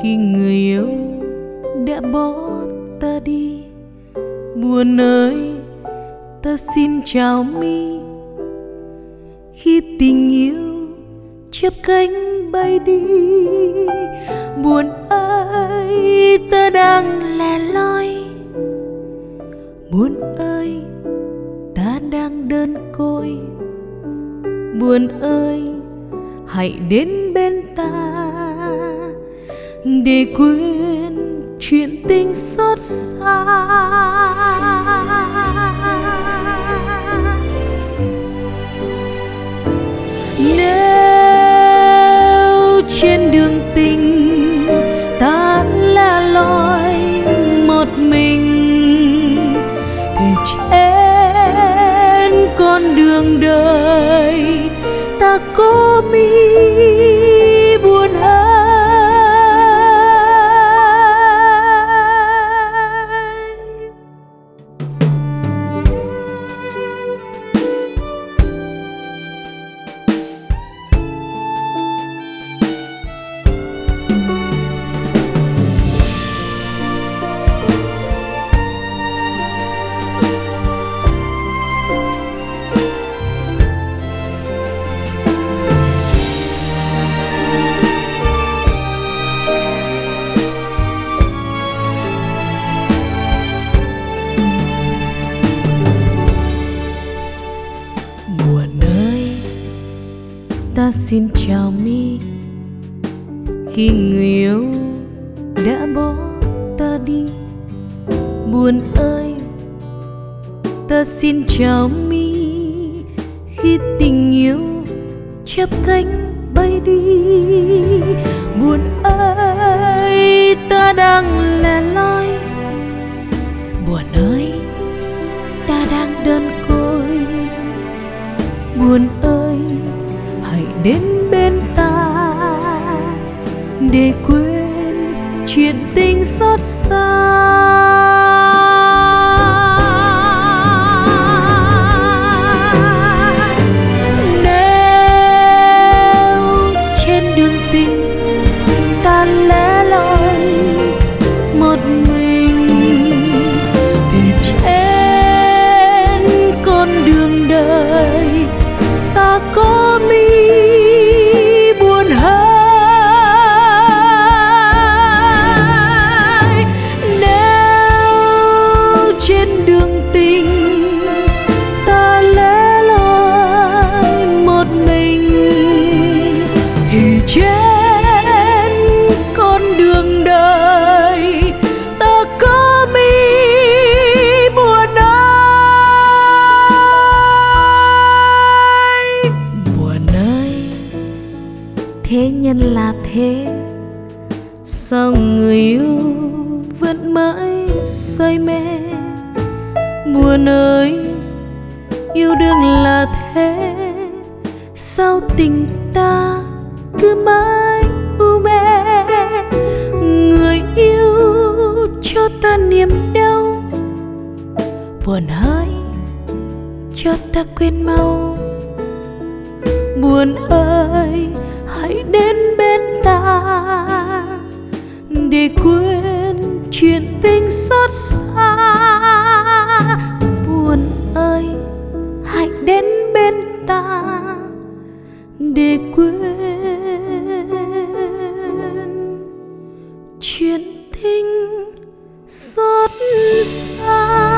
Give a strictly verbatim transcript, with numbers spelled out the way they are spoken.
khi người yêu đã bỏ ta đi. Buồn ơi, ta xin chào mi khi tình yêu chớp cánh bay đi. Buồn ơi, ta đang lẻ loi. Buồn ơi, ta đang đơn côi. Buồn ơi, hãy đến bên ta để quên chuyện tình xót xa. Nếu trên đường tình ta lẻ loi một mình, thì trên con đường đời ta có mi buồn ơi. Buồn ơi, ta xin chào mi khi người yêu đã bỏ ta đi. Buồn ơi, ta xin chào mi khi tình yêu chắp cánh bay đi. Buồn ơi, ta đang lẻ loi. Buồn ơi, ta đang đơn côi. Buồn ơi, hãy đến bên ta để quên chuyện tình xót xa. Nếu trên đường tình ta lẻ loi một mình, thì trên con đường đời ta có mi buồn hơi. Nếu trên đường tình ta lẻ loi một mình, thì trên con đường đời ta có mi buồn ơi. Buồn ơi, thế nhân là thế, sao người yêu vẫn mãi say mê. Buồn ơi, yêu đương là thế, sao tình ta cứ mãi u mê. Người yêu cho ta niềm đau, buồn ơi, cho ta quên mau. Buồn ơi, hãy đến bên ta để quên chuyện tình xót xa. Buồn ơi, hãy đến bên ta để quên chuyện tình xót xa.